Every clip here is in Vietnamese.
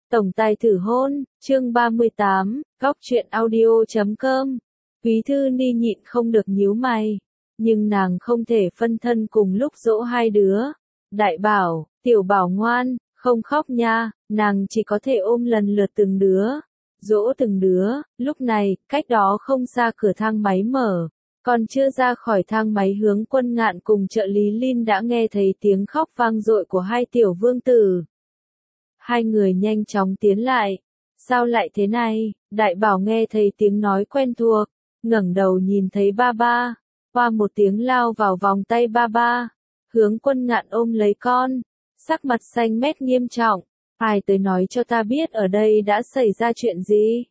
Tổng tài thử hôn, chương 38, góc truyện audio.com. Quý Thư Ni nhịn không được nhíu mày, nhưng nàng không thể phân thân cùng lúc dỗ hai đứa. Đại Bảo, Tiểu Bảo ngoan, không khóc nha, nàng chỉ có thể ôm lần lượt từng đứa, dỗ từng đứa. Lúc này, cách đó không xa cửa thang máy mở, còn chưa ra khỏi thang máy Hướng Quân Ngạn cùng trợ lý Lin đã nghe thấy tiếng khóc vang dội của hai tiểu vương tử. Hai người nhanh chóng tiến lại. Sao lại thế này? Đại Bảo nghe thấy tiếng nói quen thuộc, ngẩng đầu nhìn thấy ba ba, qua một tiếng lao vào vòng tay ba ba. Hướng Quân Ngạn ôm lấy con, sắc mặt xanh mét nghiêm trọng. Ai tới nói cho ta biết ở đây đã xảy ra chuyện gì?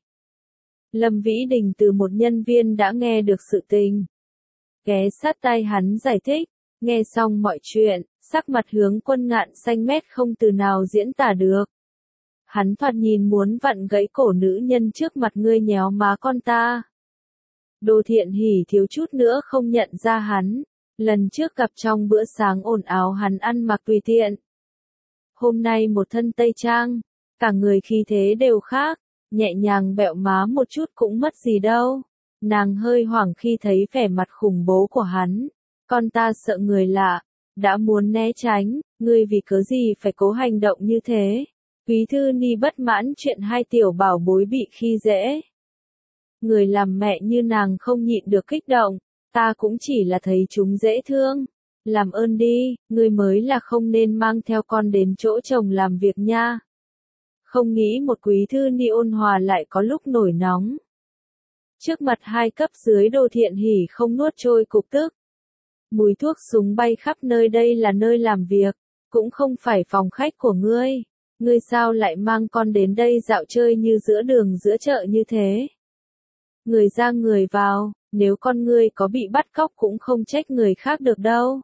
Lâm Vĩ Đình từ một nhân viên đã nghe được sự tình. Ghé sát tai hắn giải thích, nghe xong mọi chuyện, sắc mặt Hướng Quân Ngạn xanh mét không từ nào diễn tả được. Hắn thoạt nhìn muốn vặn gãy cổ nữ nhân trước mặt ngươi nhéo má con ta. Đô Thiện Hỉ thiếu chút nữa không nhận ra hắn, lần trước gặp trong bữa sáng ồn ào hắn ăn mặc tùy tiện. Hôm nay một thân tây trang, cả người khí thế đều khác, nhẹ nhàng bẹo má một chút cũng mất gì đâu. Nàng hơi hoảng khi thấy vẻ mặt khủng bố của hắn. Con ta sợ người lạ, đã muốn né tránh, ngươi vì cớ gì phải cố hành động như thế? Quý Thư Ni bất mãn chuyện hai tiểu bảo bối bị khi dễ. Người làm mẹ như nàng không nhịn được kích động, ta cũng chỉ là thấy chúng dễ thương. Làm ơn đi, ngươi mới là không nên mang theo con đến chỗ chồng làm việc nha. Không nghĩ một Quý Thư Ni ôn hòa lại có lúc nổi nóng. Trước mặt hai cấp dưới Đô Thiện Hỉ không nuốt trôi cục tức. Mùi thuốc súng bay khắp nơi, đây là nơi làm việc, cũng không phải phòng khách của ngươi. Ngươi sao lại mang con đến đây dạo chơi như giữa đường giữa chợ như thế? Người ra người vào, nếu con ngươi có bị bắt cóc cũng không trách người khác được đâu.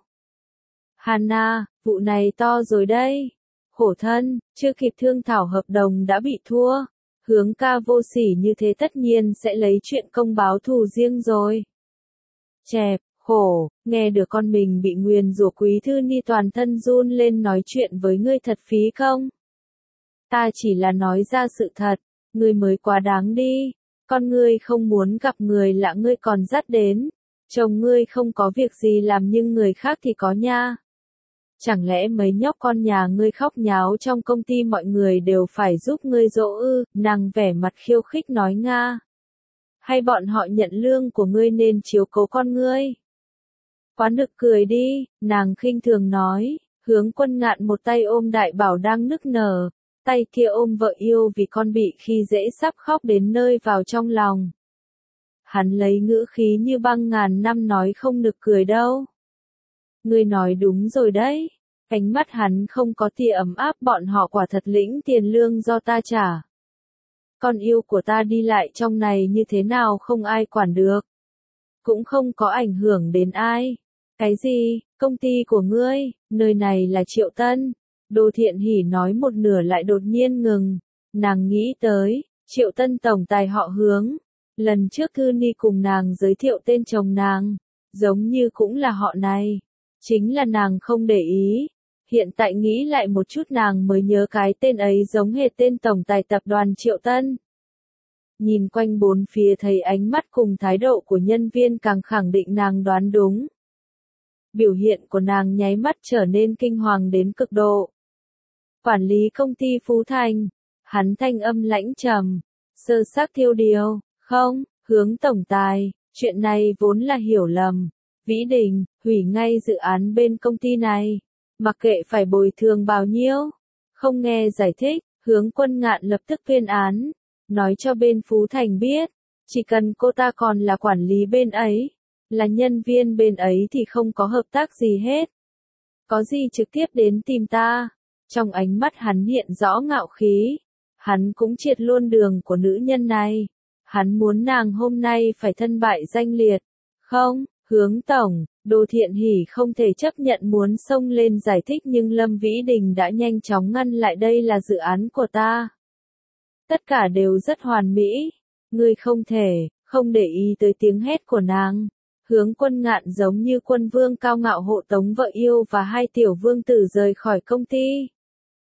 Hana, vụ này to rồi đây. Khổ thân, chưa kịp thương thảo hợp đồng đã bị thua. Hướng ca vô sỉ như thế tất nhiên sẽ lấy chuyện công báo thù riêng rồi. Chẹp, khổ, nghe được con mình bị nguyền rủa Quý Thư Ni toàn thân run lên, nói chuyện với ngươi thật phí công. Ta chỉ là nói ra sự thật, ngươi mới quá đáng đi. Con ngươi không muốn gặp người lạ ngươi còn dắt đến. Chồng ngươi không có việc gì làm nhưng người khác thì có nha. Chẳng lẽ mấy nhóc con nhà ngươi khóc nháo trong công ty mọi người đều phải giúp ngươi dỗ ư? Nàng vẻ mặt khiêu khích nói nga. Hay bọn họ nhận lương của ngươi nên chiếu cố con ngươi? Quá nực cười đi, nàng khinh thường nói. Hướng Quân Ngạn một tay ôm Đại Bảo đang nức nở, tay kia ôm vợ yêu vì con bị khi dễ sắp khóc đến nơi vào trong lòng. Hắn lấy ngữ khí như băng ngàn năm nói, không nực cười đâu. Ngươi nói đúng rồi đấy. Ánh mắt hắn không có tia ấm áp, bọn họ quả thật lĩnh tiền lương do ta trả. Con yêu của ta đi lại trong này như thế nào không ai quản được. Cũng không có ảnh hưởng đến ai. Cái gì, công ty của ngươi, nơi này là Triệu Tân. Đô Thiện Hỉ nói một nửa lại đột nhiên ngừng. Nàng nghĩ tới, Triệu Tân tổng tài họ Hướng. Lần trước Thư Ni cùng nàng giới thiệu tên chồng nàng, giống như cũng là họ này. Chính là nàng không để ý. Hiện tại nghĩ lại một chút nàng mới nhớ cái tên ấy giống hệt tên tổng tài tập đoàn Triệu Tân. Nhìn quanh bốn phía thấy ánh mắt cùng thái độ của nhân viên càng khẳng định nàng đoán đúng. Biểu hiện của nàng nháy mắt trở nên kinh hoàng đến cực độ. Quản lý công ty Phú Thành, hắn thanh âm lãnh trầm, sơ xác thiêu điều, không, Hướng tổng tài, chuyện này vốn là hiểu lầm. Vĩ Đình, hủy ngay dự án bên công ty này, mặc kệ phải bồi thường bao nhiêu. Không nghe giải thích, Hướng Quân Ngạn lập tức tuyên án, nói cho bên Phú Thành biết, chỉ cần cô ta còn là quản lý bên ấy, là nhân viên bên ấy thì không có hợp tác gì hết. Có gì trực tiếp đến tìm ta. Trong ánh mắt hắn hiện rõ ngạo khí, hắn cũng triệt luôn đường của nữ nhân này. Hắn muốn nàng hôm nay phải thân bại danh liệt. Không, Hướng tổng, Đô Thiện Hỉ không thể chấp nhận muốn xông lên giải thích, nhưng Lâm Vĩ Đình đã nhanh chóng ngăn lại, đây là dự án của ta. Tất cả đều rất hoàn mỹ. Ngươi không thể, không để ý tới tiếng hét của nàng. Hướng Quân Ngạn giống như quân vương cao ngạo hộ tống vợ yêu và hai tiểu vương tử rời khỏi công ty.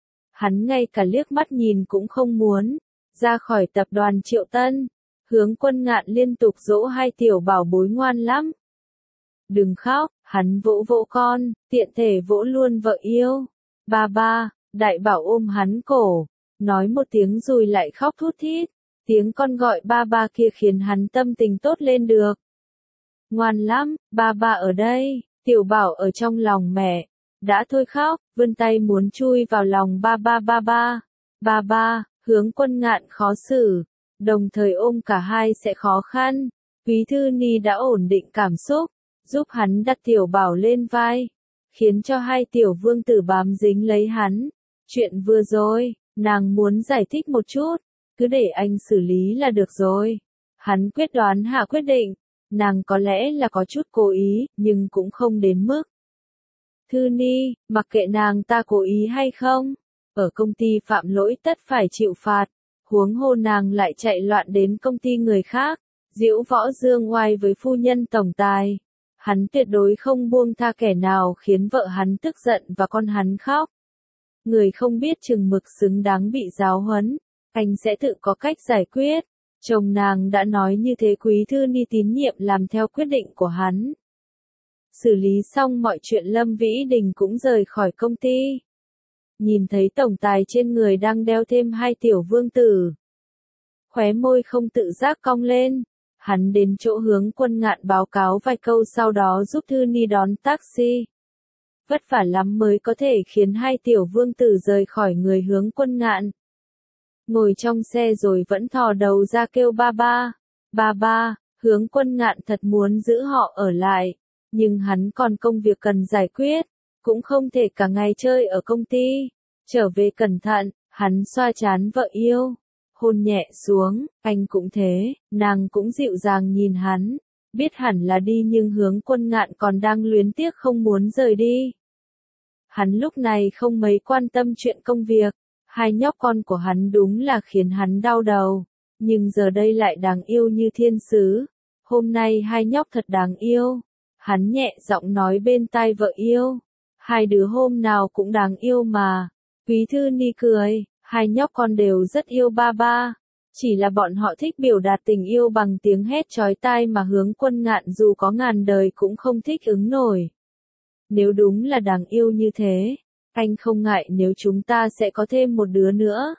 hắn ngay cả liếc mắt nhìn cũng không muốn. Ra khỏi tập đoàn Triệu Tân, Hướng Quân Ngạn liên tục dỗ hai tiểu bảo bối ngoan lắm. Đừng khóc, hắn vỗ vỗ con, tiện thể vỗ luôn vợ yêu. Ba ba, đại bảo ôm hắn cổ, nói một tiếng rồi lại khóc thút thít. Tiếng con gọi ba ba kia khiến hắn tâm tình tốt lên được. Ngoan lắm, ba ba ở đây, tiểu bảo ở trong lòng mẹ. Đã thôi khóc, vươn tay muốn chui vào lòng ba ba ba ba. Ba ba, Hướng Quân Ngạn khó xử, đồng thời ôm cả hai sẽ khó khăn. Quý Thư Ni đã ổn định cảm xúc, giúp hắn đặt tiểu bảo lên vai, khiến cho hai tiểu vương tử bám dính lấy hắn. Chuyện vừa rồi, nàng muốn giải thích một chút, cứ để anh xử lý là được rồi. Hắn quyết đoán hạ quyết định, nàng có lẽ là có chút cố ý, nhưng cũng không đến mức. Thư Ni, mặc kệ nàng ta cố ý hay không, ở công ty phạm lỗi tất phải chịu phạt, huống hồ nàng lại chạy loạn đến công ty người khác, diễu võ dương oai với phu nhân tổng tài. Hắn tuyệt đối không buông tha kẻ nào khiến vợ hắn tức giận và con hắn khóc. Người không biết chừng mực xứng đáng bị giáo huấn, anh sẽ tự có cách giải quyết. Chồng nàng đã nói như thế. Quý Thư Ni tín nhiệm làm theo quyết định của hắn. Xử lý xong mọi chuyện, Lâm Vĩ Đình cũng rời khỏi công ty. Nhìn thấy tổng tài trên người đang đeo thêm hai tiểu vương tử, khóe môi không tự giác cong lên. Hắn đến chỗ Hướng Quân Ngạn báo cáo vài câu, sau đó giúp Thư Ni đón taxi. Vất vả lắm mới có thể khiến hai tiểu vương tử rời khỏi người Hướng Quân Ngạn. Ngồi trong xe rồi vẫn thò đầu ra kêu ba ba. Ba ba, Hướng Quân Ngạn thật muốn giữ họ ở lại, nhưng hắn còn công việc cần giải quyết, cũng không thể cả ngày chơi ở công ty. Trở về cẩn thận, hắn xoa trán vợ yêu, hôn nhẹ xuống. Anh cũng thế, nàng cũng dịu dàng nhìn hắn, biết hẳn là đi nhưng Hướng Quân Ngạn còn đang luyến tiếc không muốn rời đi. Hắn lúc này không mấy quan tâm chuyện công việc, hai nhóc con của hắn đúng là khiến hắn đau đầu, nhưng giờ đây lại đáng yêu như thiên sứ. Hôm nay hai nhóc thật đáng yêu. Hắn nhẹ giọng nói bên tai vợ yêu, hai đứa hôm nào cũng đáng yêu mà. Quý Thư Ni cười, hai nhóc con đều rất yêu ba ba, chỉ là bọn họ thích biểu đạt tình yêu bằng tiếng hét chói tai mà Hướng Quân Ngạn dù có ngàn đời cũng không thích ứng nổi. Nếu đúng là đáng yêu như thế, anh không ngại nếu chúng ta sẽ có thêm một đứa nữa.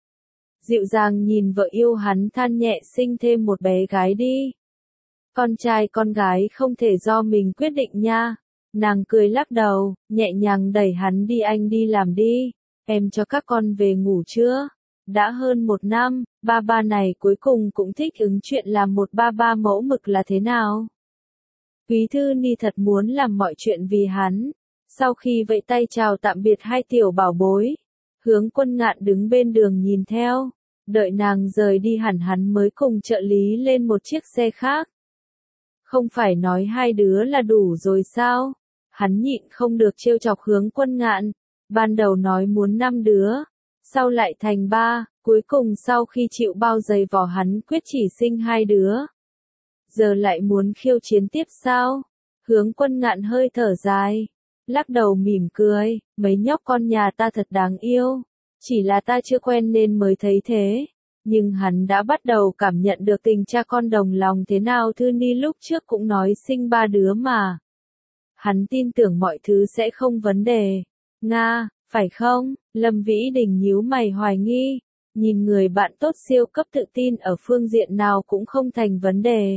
Dịu dàng nhìn vợ yêu hắn than nhẹ, sinh thêm một bé gái đi. Con trai con gái không thể do mình quyết định nha. Nàng cười lắc đầu, nhẹ nhàng đẩy hắn đi. Anh đi làm đi, em cho các con về ngủ chưa? Đã hơn 1 năm, ba ba này cuối cùng cũng thích ứng chuyện làm một ba ba mẫu mực là thế nào. Quý Thư Ni thật muốn làm mọi chuyện vì hắn. Sau khi vẫy tay chào tạm biệt hai tiểu bảo bối, Hướng Quân Ngạn đứng bên đường nhìn theo, đợi nàng rời đi hẳn hắn mới cùng trợ lý lên một chiếc xe khác. Không phải nói hai đứa là đủ rồi sao? Hắn nhịn không được trêu chọc Hướng Quân Ngạn. Ban đầu nói muốn 5 đứa, sau lại thành 3, cuối cùng sau khi chịu bao giày vò hắn quyết chỉ sinh 2 đứa. Giờ lại muốn khiêu chiến tiếp sao? Hướng Quân Ngạn hơi thở dài, lắc đầu mỉm cười, mấy nhóc con nhà ta thật đáng yêu, chỉ là ta chưa quen nên mới thấy thế. Nhưng hắn đã bắt đầu cảm nhận được tình cha con đồng lòng thế nào. Thư Ni lúc trước cũng nói sinh 3 đứa mà. Hắn tin tưởng mọi thứ sẽ không vấn đề. Nga, phải không? Lâm Vĩ Đình nhíu mày hoài nghi, nhìn người bạn tốt siêu cấp tự tin ở phương diện nào cũng không thành vấn đề.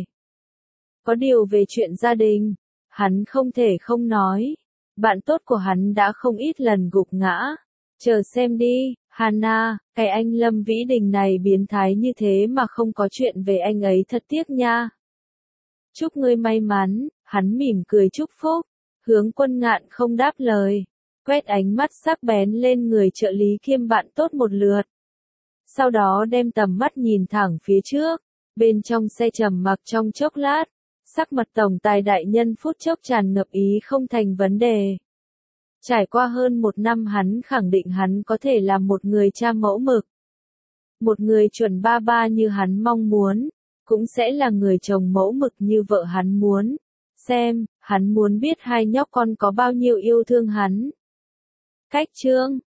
Có điều về chuyện gia đình, hắn không thể không nói. Bạn tốt của hắn đã không ít lần gục ngã. Chờ xem đi, Hana, cái anh Lâm Vĩ Đình này biến thái như thế mà không có chuyện về anh ấy thật tiếc nha. Chúc ngươi may mắn, hắn mỉm cười chúc phúc. Hướng Quân Ngạn không đáp lời, quét ánh mắt sắc bén lên người trợ lý kiêm bạn tốt một lượt. Sau đó đem tầm mắt nhìn thẳng phía trước, bên trong xe trầm mặc trong chốc lát, sắc mặt tổng tài đại nhân phút chốc tràn ngập ý không thành vấn đề. Trải qua hơn 1 năm hắn khẳng định hắn có thể làm một người cha mẫu mực. Một người chuẩn ba ba như hắn mong muốn, cũng sẽ là người chồng mẫu mực như vợ hắn muốn. Xem, hắn muốn biết hai nhóc con có bao nhiêu yêu thương hắn. Cách chương